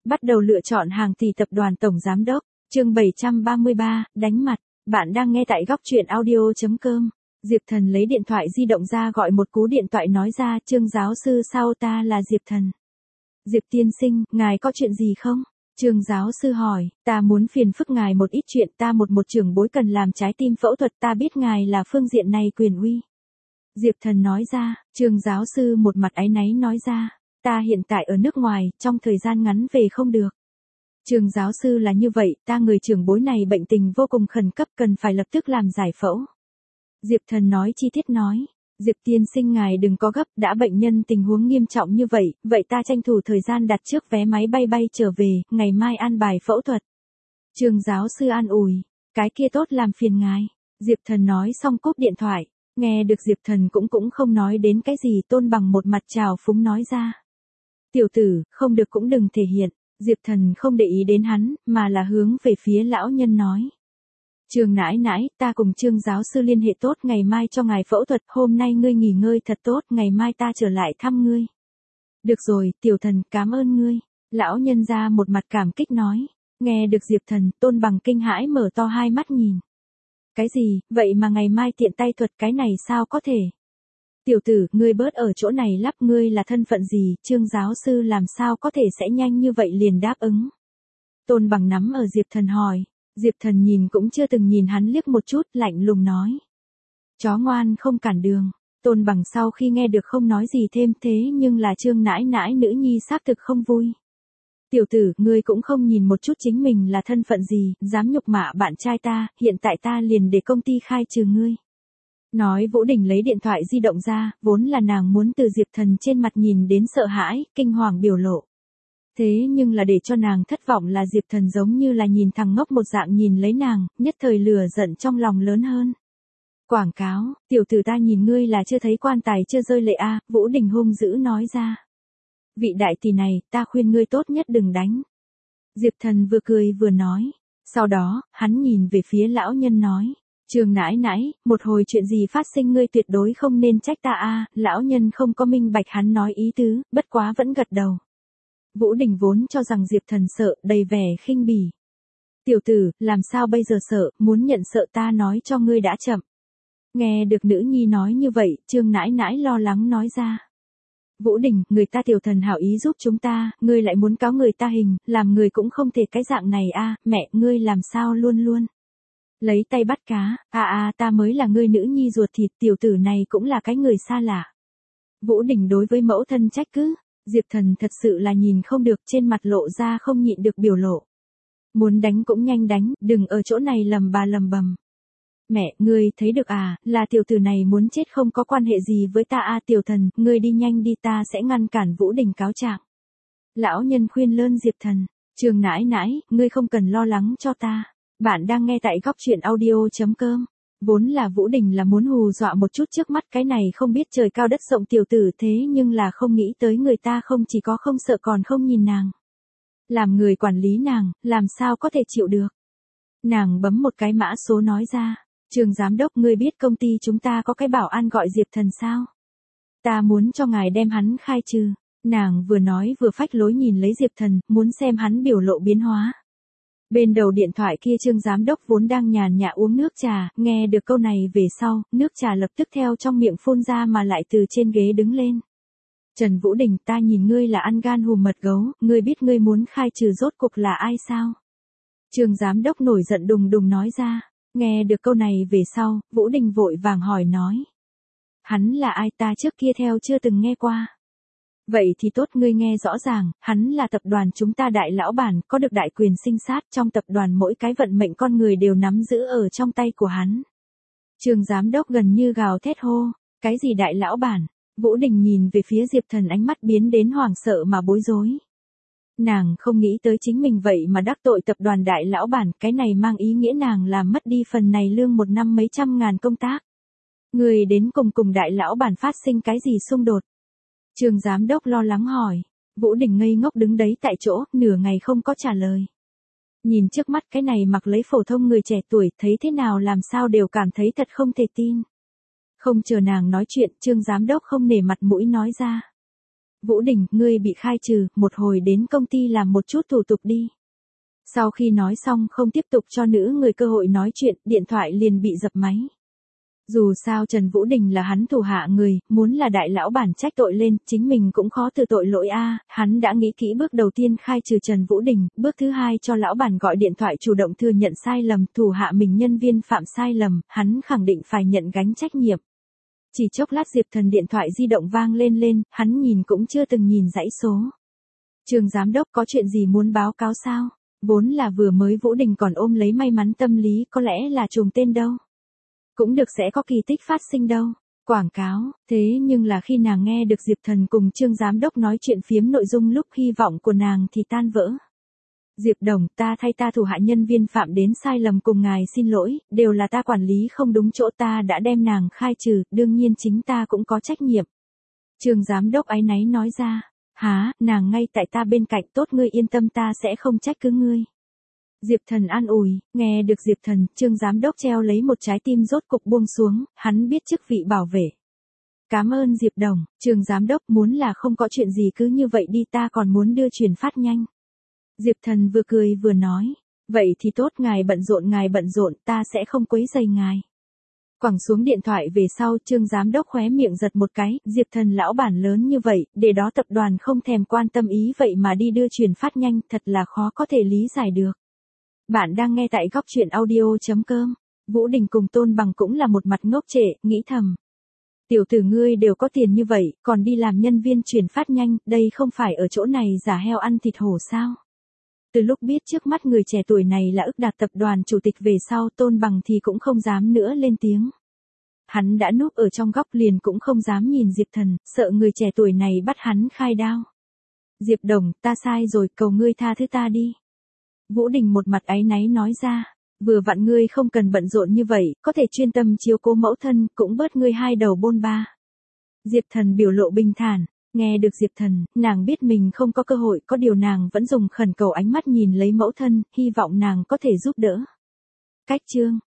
Bắt đầu lựa chọn hàng tỷ tập đoàn tổng giám đốc. Chương 733, đánh mặt. Bạn đang nghe tại góc truyện audio.com. Diệp Thần lấy điện thoại di động ra gọi một cú điện thoại nói ra, Trương giáo sư sao ta là Diệp Thần. Diệp tiên sinh, ngài có chuyện gì không? Trương giáo sư hỏi, ta muốn phiền phức ngài một ít chuyện, ta một trưởng bối cần làm trái tim phẫu thuật, ta biết ngài là phương diện này quyền uy. Diệp Thần nói ra, Trương giáo sư một mặt áy náy nói ra, ta hiện tại ở nước ngoài, trong thời gian ngắn về không được. Trương giáo sư là như vậy, ta người trưởng bối này bệnh tình vô cùng khẩn cấp cần phải lập tức làm giải phẫu. Diệp Thần nói chi tiết nói, Diệp tiên sinh ngài đừng có gấp, đã bệnh nhân tình huống nghiêm trọng như vậy, vậy ta tranh thủ thời gian đặt trước vé máy bay trở về, ngày mai an bài phẫu thuật. Trương giáo sư an ủi, cái kia tốt làm phiền ngài. Diệp Thần nói xong cúp điện thoại, nghe được Diệp Thần cũng không nói đến cái gì, Tôn Bằng một mặt trào phúng nói ra. Tiểu tử, không được cũng đừng thể hiện. Diệp Thần không để ý đến hắn, mà là hướng về phía lão nhân nói. Trương nãi nãi, ta cùng Trương giáo sư liên hệ tốt, ngày mai cho ngài phẫu thuật, hôm nay ngươi nghỉ ngơi thật tốt, ngày mai ta trở lại thăm ngươi. Được rồi, tiểu thần, cảm ơn ngươi. Lão nhân ra một mặt cảm kích nói. Nghe được Diệp Thần, Tôn Bằng kinh hãi mở to hai mắt nhìn. Cái gì, vậy mà ngày mai tiện tay thuật cái này sao có thể? Tiểu tử, ngươi bớt ở chỗ này lắp, ngươi là thân phận gì, Trương giáo sư làm sao có thể sẽ nhanh như vậy liền đáp ứng. Tôn Bằng nắm ở Diệp Thần hỏi. Diệp Thần nhìn cũng chưa từng nhìn hắn liếc một chút, lạnh lùng nói. Chó ngoan không cản đường. Tôn Bằng sau khi nghe được không nói gì thêm, thế nhưng là Trương nãi nãi nữ nhi xác thực không vui. Tiểu tử, ngươi cũng không nhìn một chút chính mình là thân phận gì, dám nhục mạ bạn trai ta, hiện tại ta liền để công ty khai trừ ngươi. Nói Vũ Đình lấy điện thoại di động ra, vốn là nàng muốn từ Diệp Thần trên mặt nhìn đến sợ hãi, kinh hoàng biểu lộ. Thế nhưng là để cho nàng thất vọng là Diệp Thần giống như là nhìn thằng ngốc một dạng nhìn lấy nàng, nhất thời lửa giận trong lòng lớn hơn. Quảng cáo, tiểu tử ta nhìn ngươi là chưa thấy quan tài chưa rơi lệ a, Vũ Đình hung dữ nói ra. Vị đại tỷ này, ta khuyên ngươi tốt nhất đừng đánh. Diệp Thần vừa cười vừa nói. Sau đó, hắn nhìn về phía lão nhân nói. Trương nãi nãi, một hồi chuyện gì phát sinh ngươi tuyệt đối không nên trách ta a. Lão nhân không có minh bạch hắn nói ý tứ, bất quá vẫn gật đầu. Vũ Đình vốn cho rằng Diệp Thần sợ, đầy vẻ khinh bỉ. Tiểu tử, làm sao bây giờ sợ, muốn nhận sợ ta nói cho ngươi đã chậm. Nghe được nữ nhi nói như vậy, Trương nãi nãi lo lắng nói ra. Vũ Đình, người ta Tiểu Thần hảo ý giúp chúng ta, ngươi lại muốn cáo người ta hình, làm người cũng không thể cái dạng này a, mẹ, ngươi làm sao luôn luôn. Lấy tay bắt cá, ta mới là ngươi nữ nhi ruột thịt, tiểu tử này cũng là cái người xa lạ. Vũ Đình đối với mẫu thân trách cứ. Diệp Thần thật sự là nhìn không được, trên mặt lộ ra không nhịn được biểu lộ. Muốn đánh cũng nhanh đánh, đừng ở chỗ này lầm bà lầm bầm. Mẹ, ngươi thấy được à, là tiểu tử này muốn chết không có quan hệ gì với ta a. Tiểu Thần, ngươi đi nhanh đi, ta sẽ ngăn cản Vũ Đình cáo trạng. Lão nhân khuyên lơn Diệp Thần, Trương nãi nãi, ngươi không cần lo lắng cho ta. Bạn đang nghe tại góc truyện audio.com. Vốn là Vũ Đình là muốn hù dọa một chút trước mắt cái này không biết trời cao đất rộng tiểu tử, thế nhưng là không nghĩ tới người ta không chỉ có không sợ còn không nhìn nàng. Làm người quản lý nàng, làm sao có thể chịu được. Nàng bấm một cái mã số nói ra, Trương giám đốc, ngươi biết công ty chúng ta có cái bảo an gọi Diệp Thần sao? Ta muốn cho ngài đem hắn khai trừ. Nàng vừa nói vừa phách lối nhìn lấy Diệp Thần, muốn xem hắn biểu lộ biến hóa. Bên đầu điện thoại kia Trương giám đốc vốn đang nhàn nhã uống nước trà, nghe được câu này về sau, nước trà lập tức theo trong miệng phun ra mà lại từ trên ghế đứng lên. Trần Vũ Đình, ta nhìn ngươi là ăn gan hùm mật gấu, ngươi biết ngươi muốn khai trừ rốt cục là ai sao? Trương giám đốc nổi giận đùng đùng nói ra. Nghe được câu này về sau, Vũ Đình vội vàng hỏi nói. Hắn là ai, ta trước kia theo chưa từng nghe qua. Vậy thì tốt, ngươi nghe rõ ràng, hắn là tập đoàn chúng ta đại lão bản, có được đại quyền sinh sát, trong tập đoàn mỗi cái vận mệnh con người đều nắm giữ ở trong tay của hắn. Trương giám đốc gần như gào thét hô, cái gì đại lão bản? Vũ Đình nhìn về phía Diệp Thần, ánh mắt biến đến hoảng sợ mà bối rối. Nàng không nghĩ tới chính mình vậy mà đắc tội tập đoàn đại lão bản, cái này mang ý nghĩa nàng làm mất đi phần này lương một năm mấy trăm ngàn công tác. Người đến cùng đại lão bản phát sinh cái gì xung đột? Trương giám đốc lo lắng hỏi. Vũ Đình ngây ngốc đứng đấy tại chỗ, nửa ngày không có trả lời. Nhìn trước mắt cái này mặc lấy phổ thông người trẻ tuổi, thấy thế nào làm sao đều cảm thấy thật không thể tin. Không chờ nàng nói chuyện, Trương giám đốc không nể mặt mũi nói ra. Vũ Đình, ngươi bị khai trừ, một hồi đến công ty làm một chút thủ tục đi. Sau khi nói xong không tiếp tục cho nữ người cơ hội nói chuyện, điện thoại liền bị dập máy. Dù sao Trần Vũ Đình là hắn thủ hạ người, muốn là đại lão bản trách tội lên, chính mình cũng khó từ tội lỗi a. Hắn đã nghĩ kỹ bước đầu tiên khai trừ Trần Vũ Đình, bước thứ hai cho lão bản gọi điện thoại chủ động thừa nhận sai lầm, thủ hạ mình nhân viên phạm sai lầm, hắn khẳng định phải nhận gánh trách nhiệm. Chỉ chốc lát Diệp Thần điện thoại di động vang lên, hắn nhìn cũng chưa từng nhìn dãy số. Trương giám đốc có chuyện gì muốn báo cáo sao? Vốn là vừa mới Vũ Đình còn ôm lấy may mắn tâm lý, có lẽ là trùng tên đâu. Cũng được sẽ có kỳ tích phát sinh đâu. Quảng cáo, thế nhưng là khi nàng nghe được Diệp Thần cùng Trương giám đốc nói chuyện phiếm nội dung lúc hy vọng của nàng thì tan vỡ. Diệp Đồng, ta thay ta thủ hạ nhân viên phạm đến sai lầm cùng ngài xin lỗi, đều là ta quản lý không đúng chỗ, ta đã đem nàng khai trừ, đương nhiên chính ta cũng có trách nhiệm. Trương giám đốc áy náy nói ra, hả, nàng ngay tại ta bên cạnh, tốt ngươi yên tâm, ta sẽ không trách cứ ngươi. Diệp Thần an ủi, nghe được Diệp Thần, Trương giám đốc treo lấy một trái tim rốt cục buông xuống, hắn biết chức vị bảo vệ. Cảm ơn Diệp Đồng, Trương giám đốc, muốn là không có chuyện gì cứ như vậy đi, ta còn muốn đưa chuyển phát nhanh. Diệp Thần vừa cười vừa nói, vậy thì tốt, ngài bận rộn, ta sẽ không quấy rầy ngài. Quẳng xuống điện thoại về sau, Trương giám đốc khóe miệng giật một cái, Diệp Thần lão bản lớn như vậy, để đó tập đoàn không thèm quan tâm ý vậy mà đi đưa chuyển phát nhanh, thật là khó có thể lý giải được. Bạn đang nghe tại góc truyện audio.com. Vũ Đình cùng Tôn Bằng cũng là một mặt ngốc trệ, nghĩ thầm. Tiểu tử ngươi đều có tiền như vậy, còn đi làm nhân viên chuyển phát nhanh, đây không phải ở chỗ này giả heo ăn thịt hổ sao? Từ lúc biết trước mắt người trẻ tuổi này là ức đạt tập đoàn chủ tịch về sau, Tôn Bằng thì cũng không dám nữa lên tiếng. Hắn đã núp ở trong góc liền cũng không dám nhìn Diệp Thần, sợ người trẻ tuổi này bắt hắn khai đao. Diệp Đồng, ta sai rồi, cầu ngươi tha thứ ta đi. Vũ Đình một mặt áy náy nói ra, vừa vặn ngươi không cần bận rộn như vậy, có thể chuyên tâm chiếu cố mẫu thân, cũng bớt ngươi hai đầu bôn ba. Diệp Thần biểu lộ bình thản, nghe được Diệp Thần, nàng biết mình không có cơ hội, có điều nàng vẫn dùng khẩn cầu ánh mắt nhìn lấy mẫu thân, hy vọng nàng có thể giúp đỡ. Cách chương